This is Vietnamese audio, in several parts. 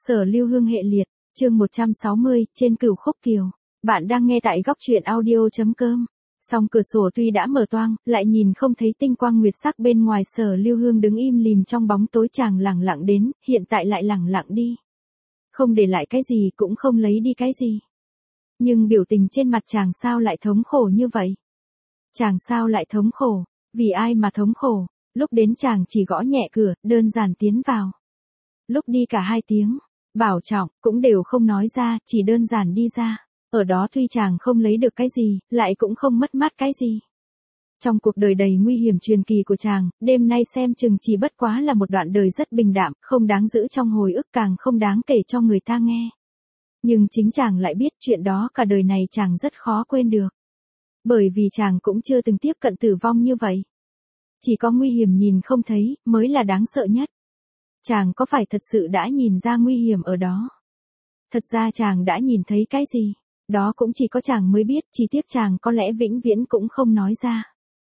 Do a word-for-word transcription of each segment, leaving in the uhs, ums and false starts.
Sở Lưu Hương hệ liệt, chương một trăm sáu mươi, trên cửu khúc kiều. Bạn đang nghe tại góc truyện audio.com. Song cửa sổ tuy đã mở toang, lại nhìn không thấy tinh quang nguyệt sắc bên ngoài. Sở Lưu Hương đứng im lìm trong bóng tối, chàng lẳng lặng đến, hiện tại lại lẳng lặng đi. Không để lại cái gì cũng không lấy đi cái gì. Nhưng biểu tình trên mặt chàng sao lại thống khổ như vậy? Chàng sao lại thống khổ? Vì ai mà thống khổ? Lúc đến chàng chỉ gõ nhẹ cửa, đơn giản tiến vào. Lúc đi cả hai tiếng, bảo trọng, cũng đều không nói ra, chỉ đơn giản đi ra. Ở đó tuy chàng không lấy được cái gì, lại cũng không mất mát cái gì. Trong cuộc đời đầy nguy hiểm truyền kỳ của chàng, đêm nay xem chừng chỉ bất quá là một đoạn đời rất bình đạm, không đáng giữ trong hồi ức, càng không đáng kể cho người ta nghe. Nhưng chính chàng lại biết chuyện đó cả đời này chàng rất khó quên được. Bởi vì chàng cũng chưa từng tiếp cận tử vong như vậy. Chỉ có nguy hiểm nhìn không thấy, mới là đáng sợ nhất. Chàng có phải thật sự đã nhìn ra nguy hiểm ở đó? Thật ra chàng đã nhìn thấy cái gì? Đó cũng chỉ có chàng mới biết, chỉ tiếc chàng có lẽ vĩnh viễn cũng không nói ra.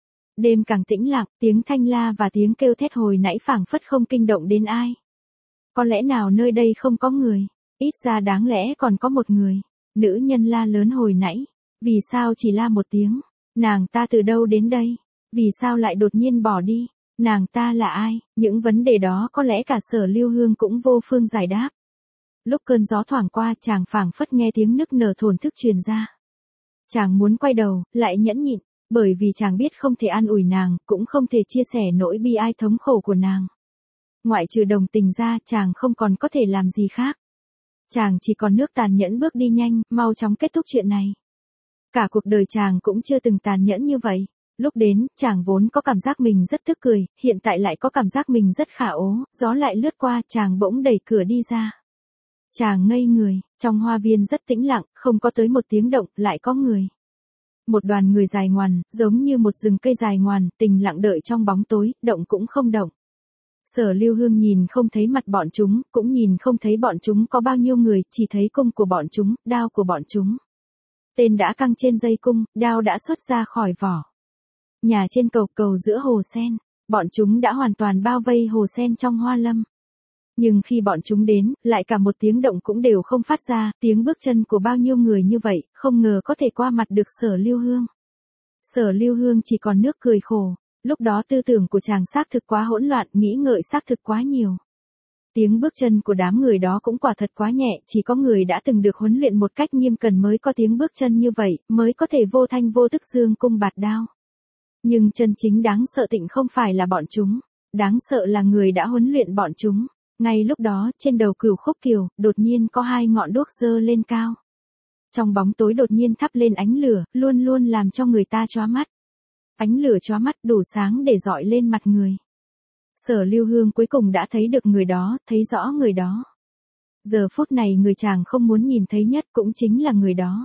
Đêm càng tĩnh lặng, tiếng thanh la và tiếng kêu thét hồi nãy phảng phất không kinh động đến ai. Có lẽ nào nơi đây không có người? Ít ra đáng lẽ còn có một người. Nữ nhân la lớn hồi nãy. Vì sao chỉ la một tiếng? Nàng ta từ đâu đến đây? Vì sao lại đột nhiên bỏ đi? Nàng ta là ai? Những vấn đề đó có lẽ cả Sở Lưu Hương cũng vô phương giải đáp. Lúc cơn gió thoảng qua, chàng phảng phất nghe tiếng nức nở thổn thức truyền ra. Chàng muốn quay đầu, lại nhẫn nhịn, bởi vì chàng biết không thể an ủi nàng, cũng không thể chia sẻ nỗi bi ai thống khổ của nàng. Ngoại trừ đồng tình ra, chàng không còn có thể làm gì khác. Chàng chỉ còn nước tàn nhẫn bước đi nhanh, mau chóng kết thúc chuyện này. Cả cuộc đời chàng cũng chưa từng tàn nhẫn như vậy. Lúc đến, chàng vốn có cảm giác mình rất tức cười, hiện tại lại có cảm giác mình rất khả ố, gió lại lướt qua, chàng bỗng đẩy cửa đi ra. Chàng ngây người, trong hoa viên rất tĩnh lặng, không có tới một tiếng động, lại có người. Một đoàn người dài ngoằn, giống như một rừng cây dài ngoằn, tình lặng đợi trong bóng tối, động cũng không động. Sở Lưu Hương nhìn không thấy mặt bọn chúng, cũng nhìn không thấy bọn chúng có bao nhiêu người, chỉ thấy cung của bọn chúng, đao của bọn chúng. Tên đã căng trên dây cung, đao đã xuất ra khỏi vỏ. Nhà trên cầu cầu giữa hồ sen, bọn chúng đã hoàn toàn bao vây hồ sen trong hoa lâm. Nhưng khi bọn chúng đến, lại cả một tiếng động cũng đều không phát ra, tiếng bước chân của bao nhiêu người như vậy, không ngờ có thể qua mặt được Sở Lưu Hương. Sở Lưu Hương chỉ còn nước cười khổ, lúc đó tư tưởng của chàng xác thực quá hỗn loạn, nghĩ ngợi xác thực quá nhiều. Tiếng bước chân của đám người đó cũng quả thật quá nhẹ, chỉ có người đã từng được huấn luyện một cách nghiêm cẩn mới có tiếng bước chân như vậy, mới có thể vô thanh vô tức giương cung bạt đao. Nhưng chân chính đáng sợ tịnh không phải là bọn chúng, đáng sợ là người đã huấn luyện bọn chúng. Ngay lúc đó, trên đầu cửu khúc kiều, đột nhiên có hai ngọn đuốc giơ lên cao. Trong bóng tối đột nhiên thắp lên ánh lửa, luôn luôn làm cho người ta chóa mắt. Ánh lửa chóa mắt đủ sáng để dọi lên mặt người. Sở Lưu Hương cuối cùng đã thấy được người đó, thấy rõ người đó. Giờ phút này người chàng không muốn nhìn thấy nhất cũng chính là người đó.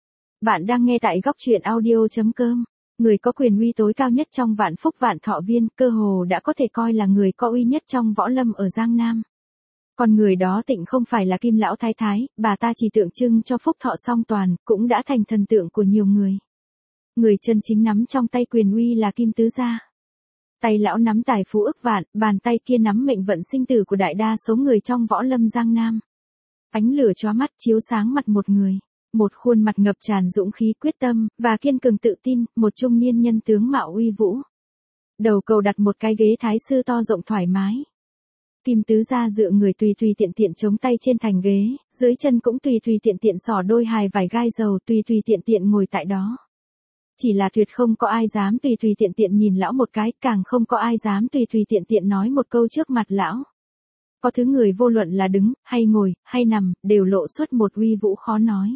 Bạn đang nghe tại góc truyện audio.com. Người có quyền uy tối cao nhất trong Vạn Phúc Vạn Thọ Viên, cơ hồ đã có thể coi là người có uy nhất trong võ lâm ở Giang Nam. Còn người đó tịnh không phải là Kim Lão Thái Thái, bà ta chỉ tượng trưng cho phúc thọ song toàn, cũng đã thành thần tượng của nhiều người. Người chân chính nắm trong tay quyền uy là Kim Tứ Gia. Tay lão nắm tài phú ức vạn, bàn tay kia nắm mệnh vận sinh tử của đại đa số người trong võ lâm Giang Nam. Ánh lửa chóa mắt chiếu sáng mặt một người. Một khuôn mặt ngập tràn dũng khí quyết tâm, và kiên cường tự tin, một trung niên nhân tướng mạo uy vũ. Đầu cầu đặt một cái ghế thái sư to rộng thoải mái. Kim Tứ Gia dựa người tùy tùy tiện tiện chống tay trên thành ghế, dưới chân cũng tùy tùy tiện tiện xỏ đôi hài vải gai dầu tùy tùy tiện tiện ngồi tại đó. Chỉ là tuyệt không có ai dám tùy tùy tiện tiện nhìn lão một cái, càng không có ai dám tùy tùy tiện tiện nói một câu trước mặt lão. Có thứ người vô luận là đứng, hay ngồi, hay nằm, đều lộ xuất một uy vũ khó nói.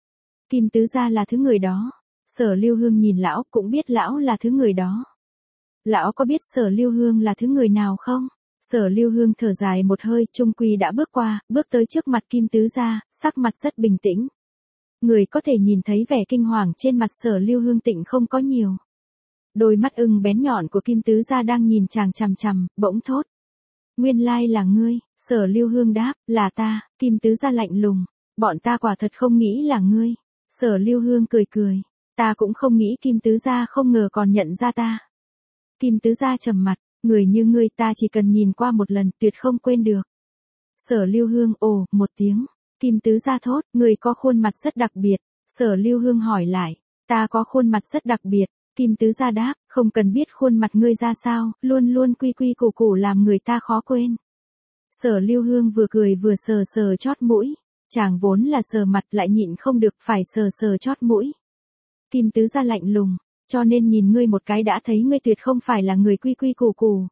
Kim Tứ Gia là thứ người đó. Sở Lưu Hương nhìn lão cũng biết lão là thứ người đó. Lão có biết Sở Lưu Hương là thứ người nào không? Sở Lưu Hương thở dài một hơi, trung quy đã bước qua, bước tới trước mặt Kim Tứ Gia, sắc mặt rất bình tĩnh. Người có thể nhìn thấy vẻ kinh hoàng trên mặt Sở Lưu Hương tịnh không có nhiều. Đôi mắt ưng bén nhọn của Kim Tứ Gia đang nhìn chàng chằm chằm, bỗng thốt. Nguyên lai là ngươi. Sở Lưu Hương đáp, là ta. Kim Tứ Gia lạnh lùng. Bọn ta quả thật không nghĩ là ngươi. Sở Lưu Hương cười cười. Ta cũng không nghĩ Kim Tứ Gia không ngờ còn nhận ra ta. Kim Tứ Gia trầm mặt. Người như ngươi ta chỉ cần nhìn qua một lần tuyệt không quên được. Sở Lưu Hương ồ một tiếng. Kim Tứ Gia thốt, người có khuôn mặt rất đặc biệt. Sở Lưu Hương hỏi lại, ta có khuôn mặt rất đặc biệt. Kim Tứ Gia đáp, không cần biết khuôn mặt ngươi ra sao, luôn luôn quy quy củ củ làm người ta khó quên. Sở Lưu Hương vừa cười vừa sờ sờ chót mũi. Chàng vốn là sờ mặt lại nhịn không được phải sờ sờ chót mũi. Kim Tứ Gia lạnh lùng, cho nên nhìn ngươi một cái đã thấy ngươi tuyệt không phải là người quy quy củ củ.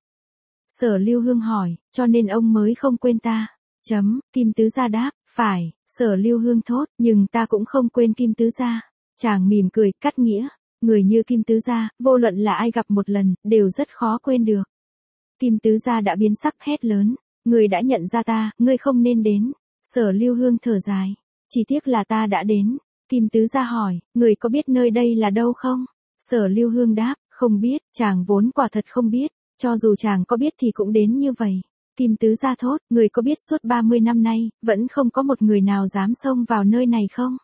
Sở Lưu Hương hỏi, cho nên ông mới không quên ta. Chấm, Kim Tứ Gia đáp, phải. Sở Lưu Hương thốt, nhưng ta cũng không quên Kim Tứ Gia. Chàng mỉm cười, cắt nghĩa, người như Kim Tứ Gia, vô luận là ai gặp một lần, đều rất khó quên được. Kim Tứ Gia đã biến sắc hét lớn, người đã nhận ra ta, ngươi không nên đến. Sở Lưu Hương thở dài, chỉ tiếc là ta đã đến. Kim Tứ Gia hỏi, người có biết nơi đây là đâu không? Sở Lưu Hương đáp, không biết, chàng vốn quả thật không biết, cho dù chàng có biết thì cũng đến như vậy. Kim Tứ Gia thốt, người có biết suốt ba mươi năm nay, vẫn không có một người nào dám xông vào nơi này không?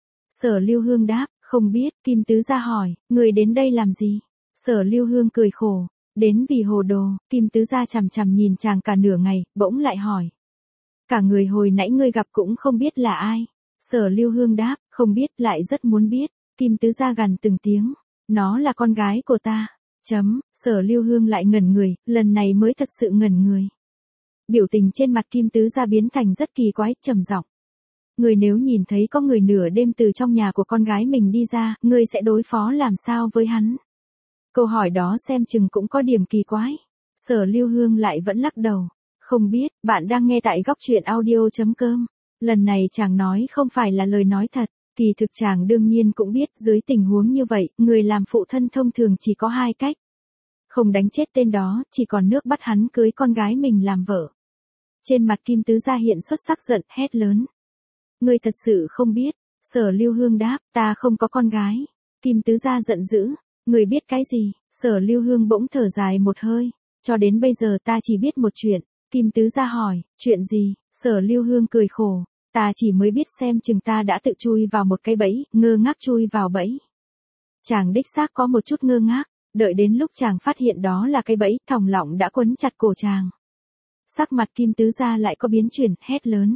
Sở Lưu Hương đáp, không biết. Kim Tứ Gia hỏi, người đến đây làm gì? Sở Lưu Hương cười khổ, đến vì hồ đồ. Kim Tứ Gia chằm chằm nhìn chàng cả nửa ngày, bỗng lại hỏi. Cả người hồi nãy ngươi gặp cũng không biết là ai. Sở Lưu Hương đáp, không biết, lại rất muốn biết. Kim Tứ Gia gằn từng tiếng, nó là con gái của ta. Chấm, Sở Lưu Hương lại ngẩn người, lần này mới thật sự ngẩn người. Biểu tình trên mặt Kim Tứ Gia biến thành rất kỳ quái, trầm giọng. Người nếu nhìn thấy có người nửa đêm từ trong nhà của con gái mình đi ra, ngươi sẽ đối phó làm sao với hắn? Câu hỏi đó xem chừng cũng có điểm kỳ quái. Sở Lưu Hương lại vẫn lắc đầu. Không biết, bạn đang nghe tại góc truyện audio.com. Lần này chàng nói không phải là lời nói thật, kỳ thực chàng đương nhiên cũng biết dưới tình huống như vậy, người làm phụ thân thông thường chỉ có hai cách. Không đánh chết tên đó, chỉ còn nước bắt hắn cưới con gái mình làm vợ. Trên mặt Kim Tứ Gia hiện xuất sắc giận, hét lớn. Ngươi thật sự không biết. Sở Lưu Hương đáp, ta không có con gái. Kim Tứ Gia giận dữ, ngươi biết cái gì? Sở Lưu Hương bỗng thở dài một hơi, cho đến bây giờ ta chỉ biết một chuyện. Kim Tứ Gia hỏi, chuyện gì? Sở Lưu Hương cười khổ, ta chỉ mới biết xem chừng ta đã tự chui vào một cái bẫy, ngơ ngác chui vào bẫy. Chàng đích xác có một chút ngơ ngác, đợi đến lúc chàng phát hiện đó là cái bẫy, thòng lọng đã quấn chặt cổ chàng. Sắc mặt Kim Tứ Gia lại có biến chuyển, hét lớn.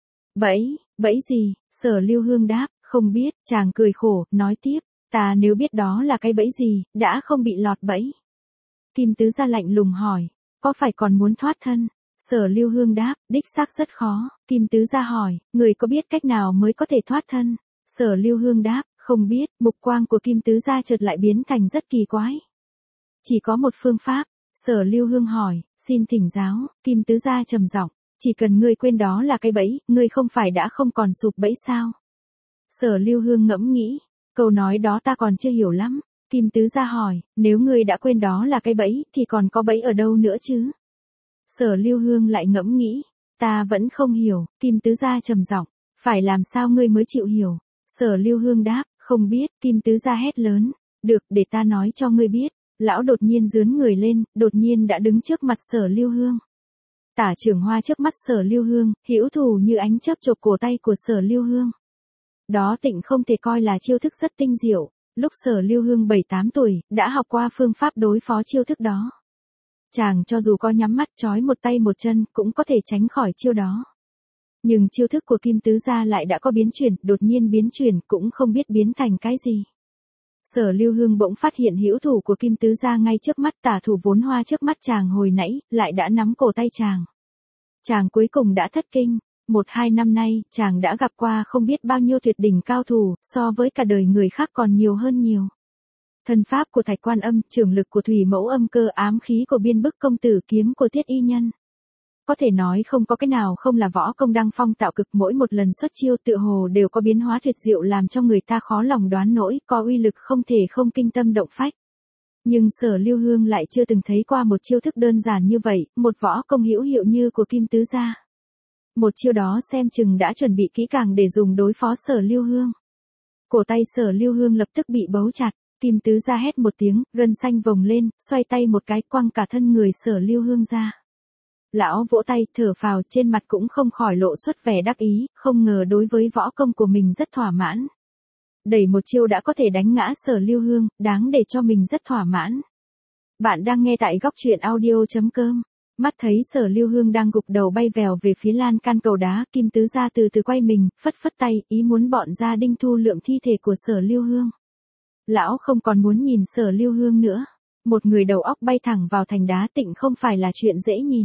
Bẫy, bẫy gì? Sở Lưu Hương đáp, không biết. Chàng cười khổ, nói tiếp, ta nếu biết đó là cái bẫy gì, đã không bị lọt bẫy. Kim Tứ Gia lạnh lùng hỏi, có phải còn muốn thoát thân? Sở Lưu Hương đáp, đích xác rất khó. Kim Tứ Gia hỏi, người có biết cách nào mới có thể thoát thân? Sở Lưu Hương đáp, không biết. Mục quang của Kim Tứ Gia chợt lại biến thành rất kỳ quái. Chỉ có một phương pháp. Sở Lưu Hương hỏi, xin thỉnh giáo. Kim Tứ Gia trầm giọng, chỉ cần ngươi quên đó là cái bẫy, ngươi không phải đã không còn sụp bẫy sao? Sở Lưu Hương ngẫm nghĩ, câu nói đó ta còn chưa hiểu lắm. Kim Tứ Gia hỏi, nếu ngươi đã quên đó là cái bẫy, thì còn có bẫy ở đâu nữa chứ? Sở Lưu Hương lại ngẫm nghĩ, ta vẫn không hiểu. Kim Tứ Gia trầm giọng, phải làm sao ngươi mới chịu hiểu? Sở Lưu Hương đáp, không biết. Kim Tứ Gia hét lớn, được, để ta nói cho ngươi biết. Lão đột nhiên giương người lên, đột nhiên đã đứng trước mặt Sở Lưu Hương. Tả Trưởng Hoa trước mắt Sở Lưu Hương, hữu thù như ánh chớp chộp cổ tay của Sở Lưu Hương. Đó tịnh không thể coi là chiêu thức rất tinh diệu. Lúc Sở Lưu Hương bảy tám tuổi, đã học qua phương pháp đối phó chiêu thức đó. Chàng cho dù có nhắm mắt trói một tay một chân, cũng có thể tránh khỏi chiêu đó. Nhưng chiêu thức của Kim Tứ Gia lại đã có biến chuyển, đột nhiên biến chuyển, cũng không biết biến thành cái gì. Sở Lưu Hương bỗng phát hiện hữu thủ của Kim Tứ Gia ngay trước mắt, tả thủ vốn hoa trước mắt chàng hồi nãy, lại đã nắm cổ tay chàng. Chàng cuối cùng đã thất kinh. Một hai năm nay, chàng đã gặp qua không biết bao nhiêu tuyệt đỉnh cao thủ, so với cả đời người khác còn nhiều hơn nhiều. Thân pháp của Thạch Quan Âm, trường lực của Thủy Mẫu Âm Cơ, ám khí của Biên Bức Công Tử, kiếm của Thiết Y Nhân. Có thể nói không có cái nào không là võ công đăng phong tạo cực, mỗi một lần xuất chiêu tựa hồ đều có biến hóa tuyệt diệu làm cho người ta khó lòng đoán nổi, có uy lực không thể không kinh tâm động phách. Nhưng Sở Lưu Hương lại chưa từng thấy qua một chiêu thức đơn giản như vậy, một võ công hữu hiệu như của Kim Tứ Gia. Một chiêu đó xem chừng đã chuẩn bị kỹ càng để dùng đối phó Sở Lưu Hương. Cổ tay Sở Lưu Hương lập tức bị bấu chặt, Kim Tứ Gia hét một tiếng, gân xanh vồng lên, xoay tay một cái quăng cả thân người Sở Lưu Hương ra. Lão vỗ tay, thở phào, trên mặt cũng không khỏi lộ xuất vẻ đắc ý, không ngờ đối với võ công của mình rất thỏa mãn. Đẩy một chiêu đã có thể đánh ngã Sở Lưu Hương, đáng để cho mình rất thỏa mãn. Bạn đang nghe tại góc truyện audio chấm com. Mắt thấy Sở Lưu Hương đang gục đầu bay vèo về phía lan can cầu đá, Kim Tứ Gia từ từ quay mình, phất phất tay, ý muốn bọn gia đình thu lượm thi thể của Sở Lưu Hương. Lão không còn muốn nhìn Sở Lưu Hương nữa. Một người đầu óc bay thẳng vào thành đá tịnh không phải là chuyện dễ nhìn.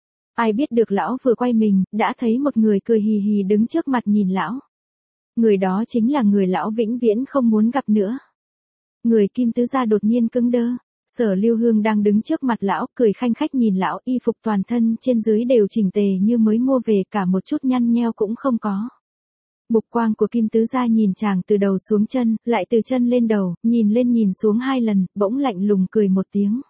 Ai biết được lão vừa quay mình, đã thấy một người cười hì hì đứng trước mặt nhìn lão. Người đó chính là người lão vĩnh viễn không muốn gặp nữa. Người Kim Tứ Gia đột nhiên cứng đơ. Sở Lưu Hương đang đứng trước mặt lão, cười khanh khách nhìn lão, y phục toàn thân trên dưới đều chỉnh tề như mới mua về, cả một chút nhăn nheo cũng không có. Mục quang của Kim Tứ Gia nhìn chàng từ đầu xuống chân, lại từ chân lên đầu, nhìn lên nhìn xuống hai lần, bỗng lạnh lùng cười một tiếng.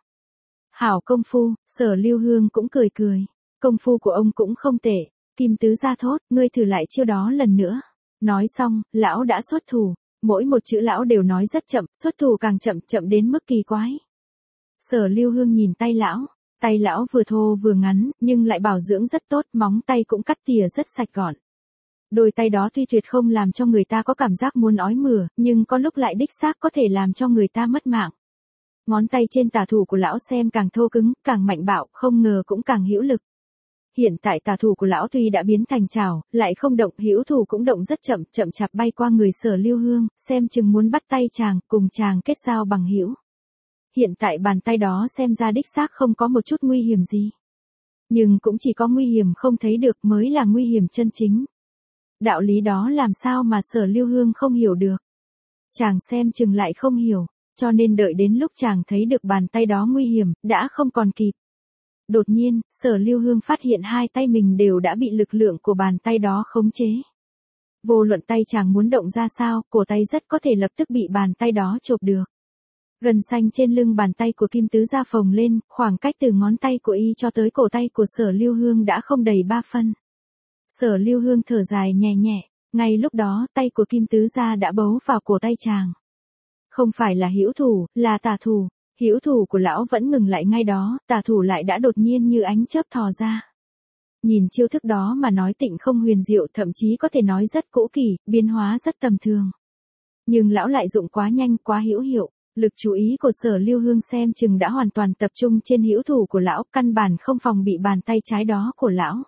Hảo công phu, Sở Lưu Hương cũng cười cười. Công phu của ông cũng không tệ. Kim Tứ Gia thốt, ngươi thử lại chiêu đó lần nữa. Nói xong, lão đã xuất thủ. Mỗi một chữ lão đều nói rất chậm, xuất thủ càng chậm, chậm đến mức kỳ quái. Sở Lưu Hương nhìn tay lão. Tay lão vừa thô vừa ngắn, nhưng lại bảo dưỡng rất tốt, móng tay cũng cắt tỉa rất sạch gọn. Đôi tay đó tuy tuyệt không làm cho người ta có cảm giác muốn ói mửa, nhưng có lúc lại đích xác có thể làm cho người ta mất mạng. Ngón tay trên tả thủ của lão xem càng thô cứng, càng mạnh bạo, không ngờ cũng càng hữu lực. Hiện tại tả thủ của lão tuy đã biến thành chảo, lại không động, hữu thủ cũng động rất chậm, chậm chạp bay qua người Sở Lưu Hương, xem chừng muốn bắt tay chàng, cùng chàng kết giao bằng hữu. Hiện tại bàn tay đó xem ra đích xác không có một chút nguy hiểm gì. Nhưng cũng chỉ có nguy hiểm không thấy được mới là nguy hiểm chân chính. Đạo lý đó làm sao mà Sở Lưu Hương không hiểu được. Chàng xem chừng lại không hiểu, cho nên đợi đến lúc chàng thấy được bàn tay đó nguy hiểm, đã không còn kịp. Đột nhiên, Sở Lưu Hương phát hiện hai tay mình đều đã bị lực lượng của bàn tay đó khống chế. Vô luận tay chàng muốn động ra sao, cổ tay rất có thể lập tức bị bàn tay đó chộp được. Gân xanh trên lưng bàn tay của Kim Tứ Gia phồng lên, khoảng cách từ ngón tay của y cho tới cổ tay của Sở Lưu Hương đã không đầy ba phân. Sở Lưu Hương thở dài nhẹ nhẹ, ngay lúc đó tay của Kim Tứ Gia đã bấu vào cổ tay chàng. Không phải là hữu thủ, là tả thủ. Hữu thủ của lão vẫn ngừng lại ngay đó, tả thủ lại đã đột nhiên như ánh chớp thò ra. Nhìn chiêu thức đó mà nói tịnh không huyền diệu, thậm chí có thể nói rất cũ kỹ, biến hóa rất tầm thường. Nhưng lão lại dụng quá nhanh, quá hữu hiệu. Lực chú ý của Sở Lưu Hương xem chừng đã hoàn toàn tập trung trên hữu thủ của lão, căn bản không phòng bị bàn tay trái đó của lão.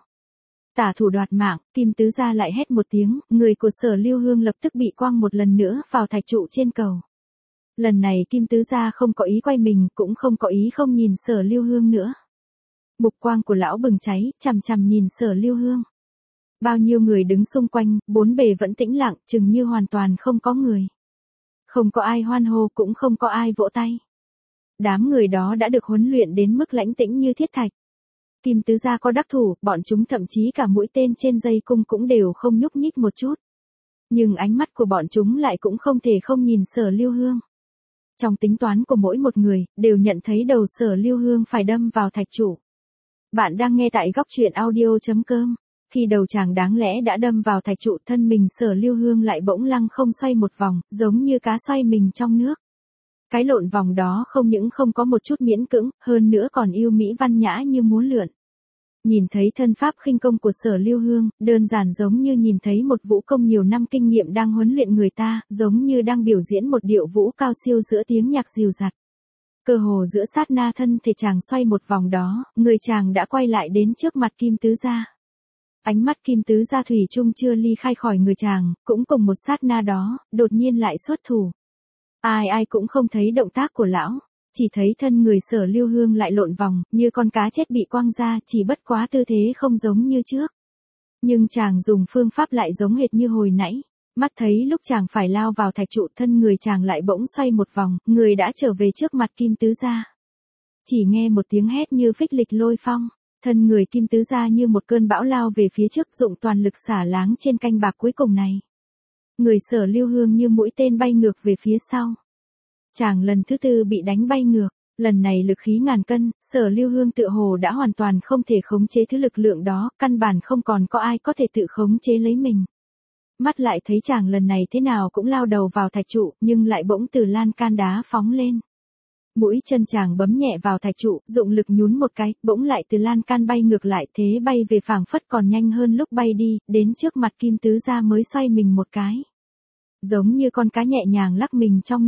Tả thủ đoạt mạng, Kim Tứ Gia lại hét một tiếng, người của Sở Lưu Hương lập tức bị quăng một lần nữa vào thạch trụ trên cầu. Lần này Kim Tứ Gia không có ý quay mình, cũng không có ý không nhìn Sở Lưu Hương nữa. Mục quang của lão bừng cháy, chằm chằm nhìn Sở Lưu Hương. Bao nhiêu người đứng xung quanh, bốn bề vẫn tĩnh lặng, chừng như hoàn toàn không có người. Không có ai hoan hô, cũng không có ai vỗ tay. Đám người đó đã được huấn luyện đến mức lãnh tĩnh như thiết thạch. Kim Tứ Gia có đắc thủ, bọn chúng thậm chí cả mũi tên trên dây cung cũng đều không nhúc nhích một chút. Nhưng ánh mắt của bọn chúng lại cũng không thể không nhìn Sở Lưu Hương. Trong tính toán của mỗi một người, đều nhận thấy đầu Sở Lưu Hương phải đâm vào thạch trụ. Bạn đang nghe tại góc truyện audio chấm com. Khi đầu chàng đáng lẽ đã đâm vào thạch trụ, thân mình Sở Lưu Hương lại bỗng lăng không xoay một vòng, giống như cá xoay mình trong nước. Cái lộn vòng đó không những không có một chút miễn cưỡng, hơn nữa còn yêu mỹ văn nhã như múa lượn. Nhìn thấy thân pháp khinh công của Sở Lưu Hương, đơn giản giống như nhìn thấy một vũ công nhiều năm kinh nghiệm đang huấn luyện người ta, giống như đang biểu diễn một điệu vũ cao siêu giữa tiếng nhạc dịu dặt. Cơ hồ giữa sát na thân thể chàng xoay một vòng đó, người chàng đã quay lại đến trước mặt Kim Tứ Gia. Ánh mắt Kim Tứ Gia thủy chung chưa ly khai khỏi người chàng, cũng cùng một sát na đó, đột nhiên lại xuất thủ. Ai ai cũng không thấy động tác của lão, chỉ thấy thân người Sở Lưu Hương lại lộn vòng, như con cá chết bị quăng ra, chỉ bất quá tư thế không giống như trước. Nhưng chàng dùng phương pháp lại giống hệt như hồi nãy. Mắt thấy lúc chàng phải lao vào thạch trụ, thân người chàng lại bỗng xoay một vòng, người đã trở về trước mặt Kim Tứ Gia. Chỉ nghe một tiếng hét như phích lịch lôi phong, thân người Kim Tứ Gia như một cơn bão lao về phía trước, dụng toàn lực xả láng trên canh bạc cuối cùng này. Người Sở Lưu Hương như mũi tên bay ngược về phía sau. Chàng lần thứ tư bị đánh bay ngược, lần này lực khí ngàn cân, Sở Lưu Hương tựa hồ đã hoàn toàn không thể khống chế thứ lực lượng đó, căn bản không còn có ai có thể tự khống chế lấy mình. Mắt lại thấy chàng lần này thế nào cũng lao đầu vào thạch trụ, nhưng lại bỗng từ lan can đá phóng lên. Mũi chân chàng bấm nhẹ vào thạch trụ, dụng lực nhún một cái, bỗng lại từ lan can bay ngược lại, thế bay về phảng phất còn nhanh hơn lúc bay đi, đến trước mặt Kim Tứ Gia mới xoay mình một cái. Giống như con cá nhẹ nhàng lắc mình trong nước,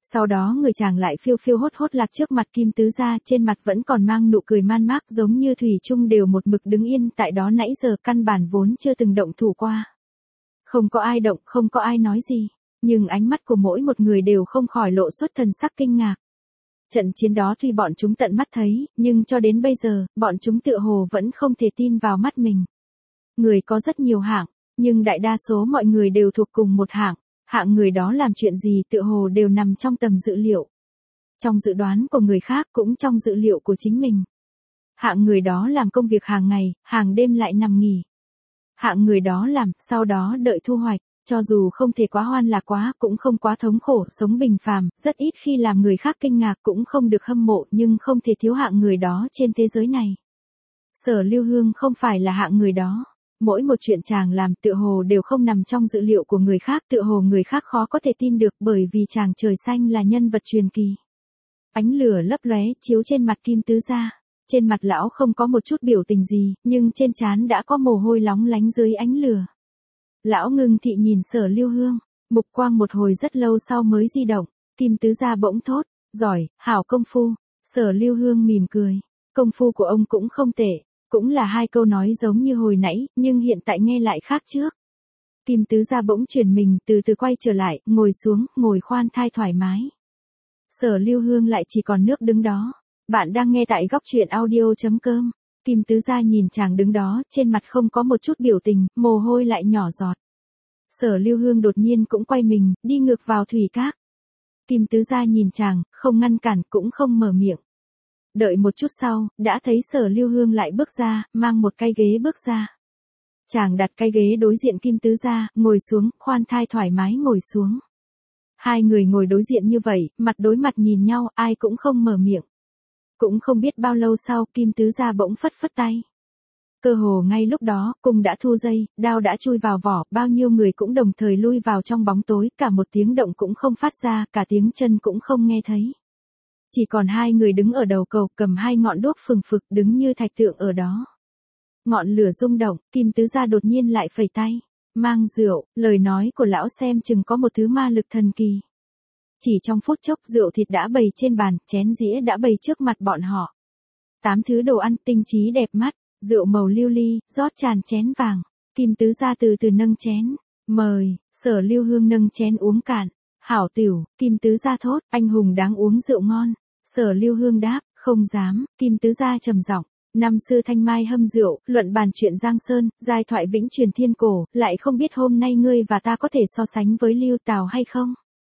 Sau đó người chàng lại phiêu phiêu hốt hốt lạc trước mặt Kim Tứ gia, trên mặt vẫn còn mang nụ cười man mác, giống như thủy chung đều một mực đứng yên tại đó nãy giờ, căn bản vốn chưa từng động thủ qua. Không có ai động, không có ai nói gì, nhưng ánh mắt của mỗi một người đều không khỏi lộ xuất thần sắc kinh ngạc. Trận chiến đó tuy bọn chúng tận mắt thấy, nhưng cho đến bây giờ, bọn chúng tựa hồ vẫn không thể tin vào mắt mình. Người có rất nhiều hạng, nhưng đại đa số mọi người đều thuộc cùng một hạng. Hạng người đó làm chuyện gì tựa hồ đều nằm trong tầm dự liệu. Trong dự đoán của người khác cũng trong dự liệu của chính mình. Hạng người đó làm công việc hàng ngày, hàng đêm lại nằm nghỉ. Hạng người đó làm, sau đó đợi thu hoạch, cho dù không thể quá hoan lạc quá, cũng không quá thống khổ, sống bình phàm, rất ít khi làm người khác kinh ngạc, cũng không được hâm mộ, nhưng không thể thiếu hạng người đó trên thế giới này. Sở Lưu Hương không phải là hạng người đó. Mỗi một chuyện chàng làm tựa hồ đều không nằm trong dự liệu của người khác, tựa hồ người khác khó có thể tin được, bởi vì chàng trời xanh là nhân vật truyền kỳ. Ánh lửa lấp lóe chiếu trên mặt Kim Tứ gia. Trên mặt lão không có một chút biểu tình gì, nhưng trên trán đã có mồ hôi lóng lánh dưới ánh lửa. Lão ngưng thị nhìn Sở Lưu Hương, mục quang một hồi rất lâu sau mới di động. Kim Tứ gia bỗng thốt, giỏi, hảo công phu. Sở Lưu Hương mỉm cười, công phu của ông cũng không tệ. Cũng là hai câu nói giống như hồi nãy, nhưng hiện tại nghe lại khác trước. Kim Tứ gia bỗng chuyển mình, từ từ quay trở lại, ngồi xuống, ngồi khoan thai thoải mái. Sở Lưu Hương lại chỉ còn nước đứng đó. Bạn đang nghe tại góc truyện audio.com. Kim Tứ gia nhìn chàng đứng đó, trên mặt không có một chút biểu tình, mồ hôi lại nhỏ giọt. Sở Lưu Hương đột nhiên cũng quay mình, đi ngược vào thủy các. Kim Tứ gia nhìn chàng, không ngăn cản, cũng không mở miệng. Đợi một chút sau, đã thấy Sở Lưu Hương lại bước ra, mang một cái ghế bước ra. Chàng đặt cái ghế đối diện Kim Tứ gia, ngồi xuống, khoan thai thoải mái ngồi xuống. Hai người ngồi đối diện như vậy, mặt đối mặt nhìn nhau, ai cũng không mở miệng. Cũng không biết bao lâu sau, Kim Tứ gia bỗng phất phất tay. Cơ hồ ngay lúc đó, cung đã thu dây, đao đã chui vào vỏ, bao nhiêu người cũng đồng thời lui vào trong bóng tối, cả một tiếng động cũng không phát ra, cả tiếng chân cũng không nghe thấy. Chỉ còn hai người đứng ở đầu cầu, cầm hai ngọn đuốc phừng phực, đứng như thạch tượng ở đó. Ngọn lửa rung động, Kim Tứ gia đột nhiên lại phẩy tay, mang rượu, lời nói của lão xem chừng có một thứ ma lực thần kỳ. Chỉ trong phút chốc, rượu thịt đã bày trên bàn, chén dĩa đã bày trước mặt bọn họ. Tám thứ đồ ăn tinh chí đẹp mắt, rượu màu lưu ly, rót tràn chén vàng. Kim Tứ gia từ từ nâng chén, mời. Sở Lưu Hương nâng chén uống cạn. Hảo tiểu. Kim Tứ gia thốt, anh hùng đáng uống rượu ngon. Sở Lưu Hương đáp, không dám. Kim Tứ gia trầm giọng, năm xưa thanh mai hâm rượu, luận bàn chuyện Giang Sơn, giai thoại vĩnh truyền thiên cổ, lại không biết hôm nay ngươi và ta có thể so sánh với Lưu Tào hay không?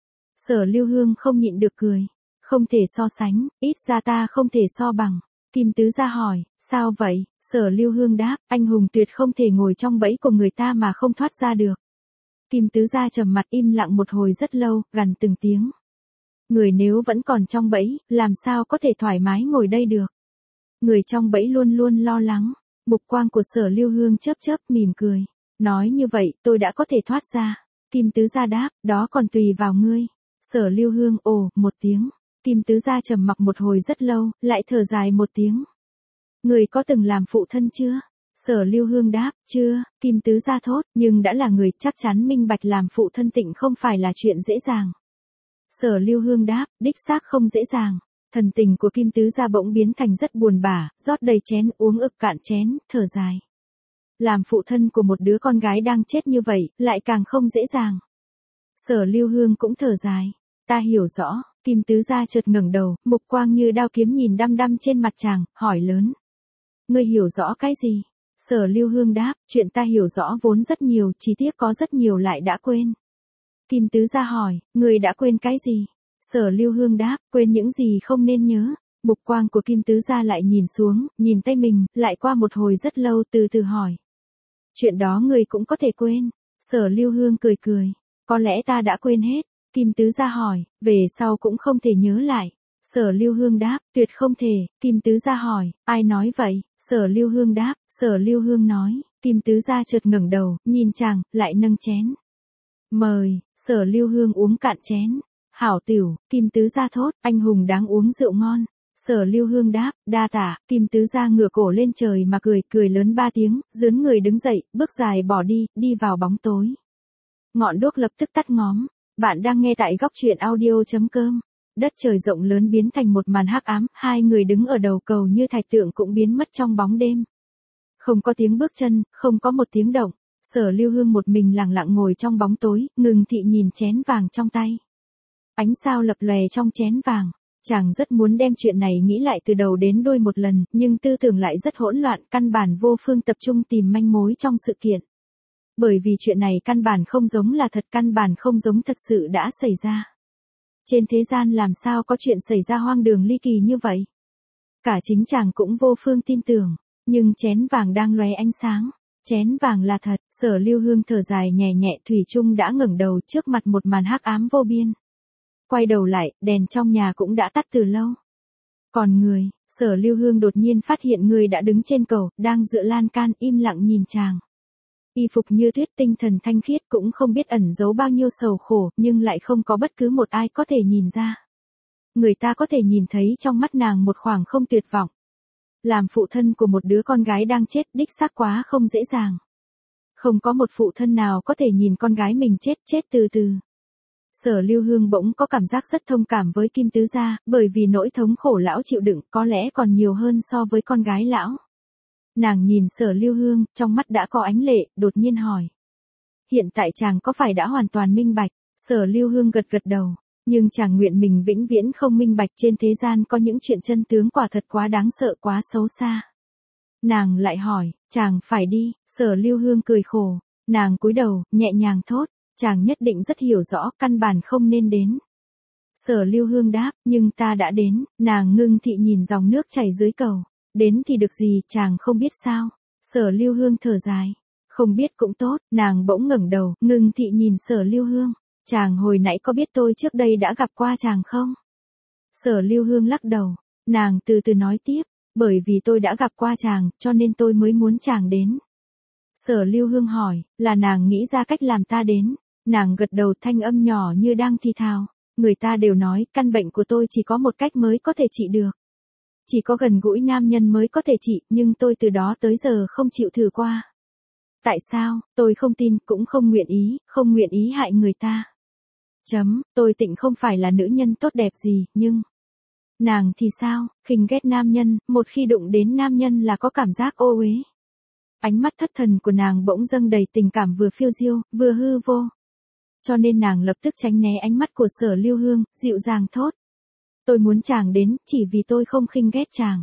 Sở Lưu Hương không nhịn được cười, không thể so sánh, ít ra ta không thể so bằng. Kim Tứ gia hỏi, sao vậy? Sở Lưu Hương đáp, anh hùng tuyệt không thể ngồi trong bẫy của người ta mà không thoát ra được. Kim Tứ gia trầm mặt im lặng một hồi rất lâu, gằn từng tiếng. Người nếu vẫn còn trong bẫy, làm sao có thể thoải mái ngồi đây được? Người trong bẫy luôn luôn lo lắng. Mục quang của Sở Lưu Hương chớp chớp mỉm cười. Nói như vậy, tôi đã có thể thoát ra. Kim Tứ gia đáp, đó còn tùy vào ngươi. Sở Lưu Hương ồ, một tiếng. Kim Tứ gia trầm mặc một hồi rất lâu, lại thở dài một tiếng. Người có từng làm phụ thân chưa? Sở Lưu Hương đáp, chưa. Kim Tứ gia thốt, nhưng đã là người, chắc chắn minh bạch làm phụ thân Tịnh không phải là chuyện dễ dàng. Sở Lưu Hương đáp, đích xác không dễ dàng. Thần tình của Kim Tứ gia bỗng biến thành rất buồn bã, rót đầy chén, uống ực cạn chén, thở dài. Làm phụ thân của một đứa con gái đang chết như vậy, lại càng không dễ dàng. Sở Lưu Hương cũng thở dài. Ta hiểu rõ. Kim Tứ gia chợt ngẩng đầu, mục quang như đao kiếm nhìn đăm đăm trên mặt chàng, hỏi lớn. Ngươi hiểu rõ cái gì? Sở Lưu Hương đáp, chuyện ta hiểu rõ vốn rất nhiều, chỉ tiếc có rất nhiều lại đã quên. Kim Tứ gia hỏi, ngươi đã quên cái gì? Sở Lưu Hương đáp, quên những gì không nên nhớ. Mục quang của Kim Tứ gia lại nhìn xuống, nhìn tay mình, lại qua một hồi rất lâu từ từ hỏi. Chuyện đó ngươi cũng có thể quên. Sở Lưu Hương cười cười, có lẽ ta đã quên hết. Kim Tứ gia hỏi, về sau cũng không thể nhớ lại. Sở Lưu Hương đáp, tuyệt không thể. Kim Tứ gia hỏi, ai nói vậy? Sở Lưu Hương đáp, Sở Lưu Hương nói. Kim Tứ gia chợt ngẩng đầu, nhìn chàng, lại nâng chén. Mời. Sở Lưu Hương uống cạn chén. Hảo tiểu. Kim Tứ gia thốt, anh hùng đáng uống rượu ngon. Sở Lưu Hương đáp, đa tạ. Kim Tứ gia ngửa cổ lên trời mà cười, cười lớn ba tiếng, dướn người đứng dậy, bước dài bỏ đi, đi vào bóng tối. Ngọn đuốc lập tức tắt ngóm. Bạn đang nghe tại góc truyện audio.com. Đất trời rộng lớn biến thành một màn hắc ám, hai người đứng ở đầu cầu như thạch tượng cũng biến mất trong bóng đêm. Không có tiếng bước chân, không có một tiếng động, Sở Lưu Hương một mình lặng lặng ngồi trong bóng tối, ngừng thị nhìn chén vàng trong tay. Ánh sao lập lòe trong chén vàng. Chàng rất muốn đem chuyện này nghĩ lại từ đầu đến đuôi một lần, nhưng tư tưởng lại rất hỗn loạn, căn bản vô phương tập trung tìm manh mối trong sự kiện. Bởi vì chuyện này căn bản không giống là thật, căn bản không giống thật sự đã xảy ra. Trên thế gian làm sao có chuyện xảy ra hoang đường ly kỳ như vậy? Cả chính chàng cũng vô phương tin tưởng, nhưng chén vàng đang lóe ánh sáng. Chén vàng là thật, Sở Lưu Hương thở dài nhẹ nhẹ, thủy chung đã ngẩng đầu trước mặt một màn hắc ám vô biên. Quay đầu lại, đèn trong nhà cũng đã tắt từ lâu. Còn người, Sở Lưu Hương đột nhiên phát hiện người đã đứng trên cầu, đang dựa lan can im lặng nhìn chàng. Y phục như tuyết, tinh thần thanh khiết, cũng không biết ẩn giấu bao nhiêu sầu khổ, nhưng lại không có bất cứ một ai có thể nhìn ra. Người ta có thể nhìn thấy trong mắt nàng một khoảng không tuyệt vọng. Làm phụ thân của một đứa con gái đang chết đích xác quá không dễ dàng. Không có một phụ thân nào có thể nhìn con gái mình chết chết từ từ. Sở Lưu Hương bỗng có cảm giác rất thông cảm với Kim Tứ Gia, bởi vì nỗi thống khổ lão chịu đựng có lẽ còn nhiều hơn so với con gái lão. Nàng nhìn Sở Lưu Hương, trong mắt đã có ánh lệ, đột nhiên hỏi. Hiện tại chàng có phải đã hoàn toàn minh bạch? Sở Lưu Hương gật gật đầu, nhưng chàng nguyện mình vĩnh viễn không minh bạch, trên thế gian có những chuyện chân tướng quả thật quá đáng sợ, quá xấu xa. Nàng lại hỏi, chàng phải đi, Sở Lưu Hương cười khổ, nàng cúi đầu, nhẹ nhàng thốt. Chàng nhất định rất hiểu rõ, căn bản không nên đến. Sở Lưu Hương đáp, nhưng ta đã đến, nàng ngưng thị nhìn dòng nước chảy dưới cầu. Đến thì được gì, chàng không biết sao. Sở Lưu Hương thở dài. Không biết cũng tốt, nàng bỗng ngẩng đầu, ngưng thị nhìn Sở Lưu Hương. Chàng hồi nãy có biết tôi trước đây đã gặp qua chàng không? Sở Lưu Hương lắc đầu, nàng từ từ nói tiếp, bởi vì tôi đã gặp qua chàng, cho nên tôi mới muốn chàng đến. Sở Lưu Hương hỏi, là nàng nghĩ ra cách làm ta đến. Nàng gật đầu, thanh âm nhỏ như đang thì thào. Người ta đều nói, căn bệnh của tôi chỉ có một cách mới có thể trị được. Chỉ có gần gũi nam nhân mới có thể trị, nhưng tôi từ đó tới giờ không chịu thử qua. Tại sao, tôi không tin, cũng không nguyện ý, không nguyện ý hại người ta. Chấm, tôi tịnh không phải là nữ nhân tốt đẹp gì, nhưng... Nàng thì sao, khinh ghét nam nhân, một khi đụng đến nam nhân là có cảm giác ô uế. Ánh mắt thất thần của nàng bỗng dâng đầy tình cảm, vừa phiêu diêu, vừa hư vô. Cho nên nàng lập tức tránh né ánh mắt của Sở Lưu Hương, dịu dàng thốt. Tôi muốn chàng đến, chỉ vì tôi không khinh ghét chàng.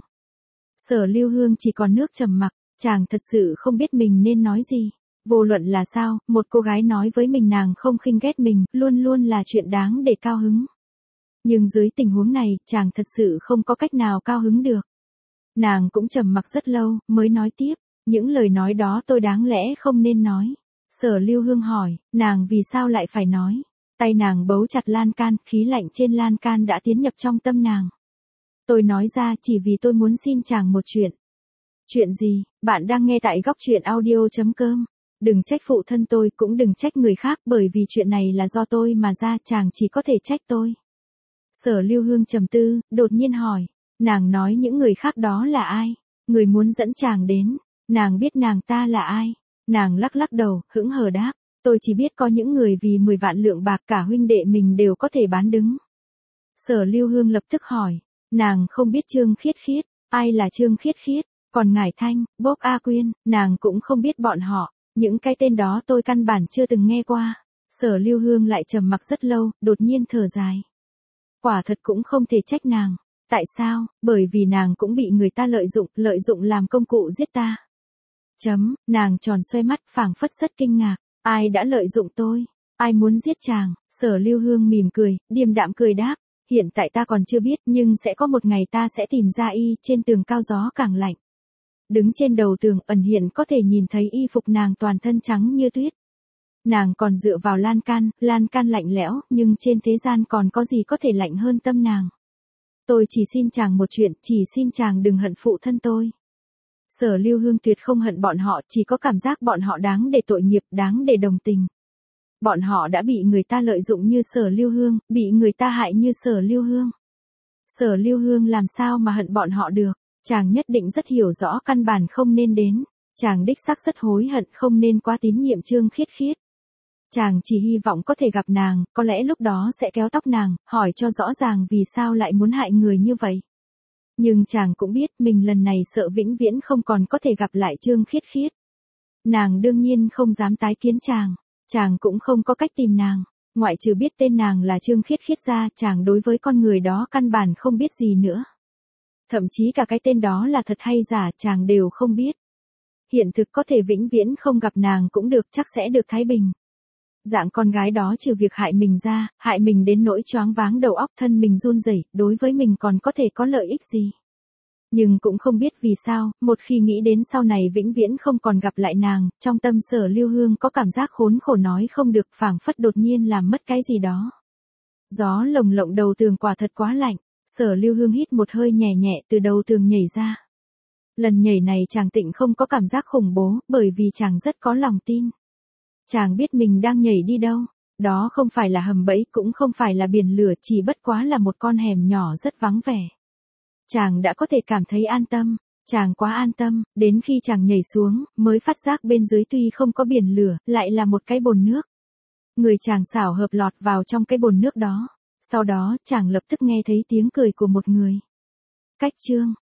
Sở Lưu Hương chỉ còn nước trầm mặc, chàng thật sự không biết mình nên nói gì. Vô luận là sao, một cô gái nói với mình nàng không khinh ghét mình, luôn luôn là chuyện đáng để cao hứng. Nhưng dưới tình huống này, chàng thật sự không có cách nào cao hứng được. Nàng cũng trầm mặc rất lâu, mới nói tiếp, những lời nói đó tôi đáng lẽ không nên nói. Sở Lưu Hương hỏi, nàng vì sao lại phải nói? Tay nàng bấu chặt lan can, khí lạnh trên lan can đã tiến nhập trong tâm nàng. Tôi nói ra chỉ vì tôi muốn xin chàng một chuyện. Chuyện gì? Bạn đang nghe tại góc truyện audio.com. Đừng trách phụ thân tôi, cũng đừng trách người khác, bởi vì chuyện này là do tôi mà ra, chàng chỉ có thể trách tôi. Sở Lưu Hương trầm tư, đột nhiên hỏi, nàng nói những người khác đó là ai? Người muốn dẫn chàng đến, nàng biết nàng ta là ai? Nàng lắc lắc đầu, hững hờ đáp, tôi chỉ biết có những người vì mười vạn lượng bạc cả huynh đệ mình đều có thể bán đứng. Sở Lưu Hương lập tức hỏi, nàng không biết Trương Khiết Khiết, ai là Trương Khiết Khiết, còn Ngải Thanh, Bốp A Quyên, nàng cũng không biết bọn họ, những cái tên đó tôi căn bản chưa từng nghe qua. Sở Lưu Hương lại trầm mặc rất lâu, đột nhiên thở dài. Quả thật cũng không thể trách nàng. Tại sao? Bởi vì nàng cũng bị người ta lợi dụng, lợi dụng làm công cụ giết ta. Chấm, nàng tròn xoay mắt, phảng phất rất kinh ngạc. Ai đã lợi dụng tôi? Ai muốn giết chàng? Sở Lưu Hương mỉm cười, điềm đạm cười đáp. Hiện tại ta còn chưa biết, nhưng sẽ có một ngày ta sẽ tìm ra y, trên tường cao gió càng lạnh. Đứng trên đầu tường, ẩn hiện có thể nhìn thấy y phục nàng toàn thân trắng như tuyết. Nàng còn dựa vào lan can, lan can lạnh lẽo, nhưng trên thế gian còn có gì có thể lạnh hơn tâm nàng. Tôi chỉ xin chàng một chuyện, chỉ xin chàng đừng hận phụ thân tôi. Sở Lưu Hương tuyệt không hận bọn họ, chỉ có cảm giác bọn họ đáng để tội nghiệp, đáng để đồng tình. Bọn họ đã bị người ta lợi dụng như Sở Lưu Hương, bị người ta hại như Sở Lưu Hương. Sở Lưu Hương làm sao mà hận bọn họ được, chàng nhất định rất hiểu rõ căn bản không nên đến. Chàng đích xác rất hối hận không nên quá tín nhiệm Trương Khiết Khiết. Chàng chỉ hy vọng có thể gặp nàng, có lẽ lúc đó sẽ kéo tóc nàng, hỏi cho rõ ràng vì sao lại muốn hại người như vậy. Nhưng chàng cũng biết mình lần này sợ vĩnh viễn không còn có thể gặp lại Trương Khiết Khiết. Nàng đương nhiên không dám tái kiến chàng, chàng cũng không có cách tìm nàng, ngoại trừ biết tên nàng là Trương Khiết Khiết ra, chàng đối với con người đó căn bản không biết gì nữa. Thậm chí cả cái tên đó là thật hay giả chàng đều không biết. Hiện thực có thể vĩnh viễn không gặp nàng cũng được, chắc sẽ được thái bình. Dạng con gái đó trừ việc hại mình ra, hại mình đến nỗi choáng váng đầu óc, thân mình run rẩy, đối với mình còn có thể có lợi ích gì. Nhưng cũng không biết vì sao, một khi nghĩ đến sau này vĩnh viễn không còn gặp lại nàng, trong tâm Sở Lưu Hương có cảm giác khốn khổ nói không được, phảng phất đột nhiên làm mất cái gì đó. Gió lồng lộng đầu tường quả thật quá lạnh, Sở Lưu Hương hít một hơi nhẹ nhẹ từ đầu tường nhảy ra. Lần nhảy này chàng tịnh không có cảm giác khủng bố, bởi vì chàng rất có lòng tin. Chàng biết mình đang nhảy đi đâu, đó không phải là hầm bẫy, cũng không phải là biển lửa, chỉ bất quá là một con hẻm nhỏ rất vắng vẻ. Chàng đã có thể cảm thấy an tâm, chàng quá an tâm, đến khi chàng nhảy xuống, mới phát giác bên dưới tuy không có biển lửa, lại là một cái bồn nước. Người chàng xảo hợp lọt vào trong cái bồn nước đó, sau đó chàng lập tức nghe thấy tiếng cười của một người. Cách Trương,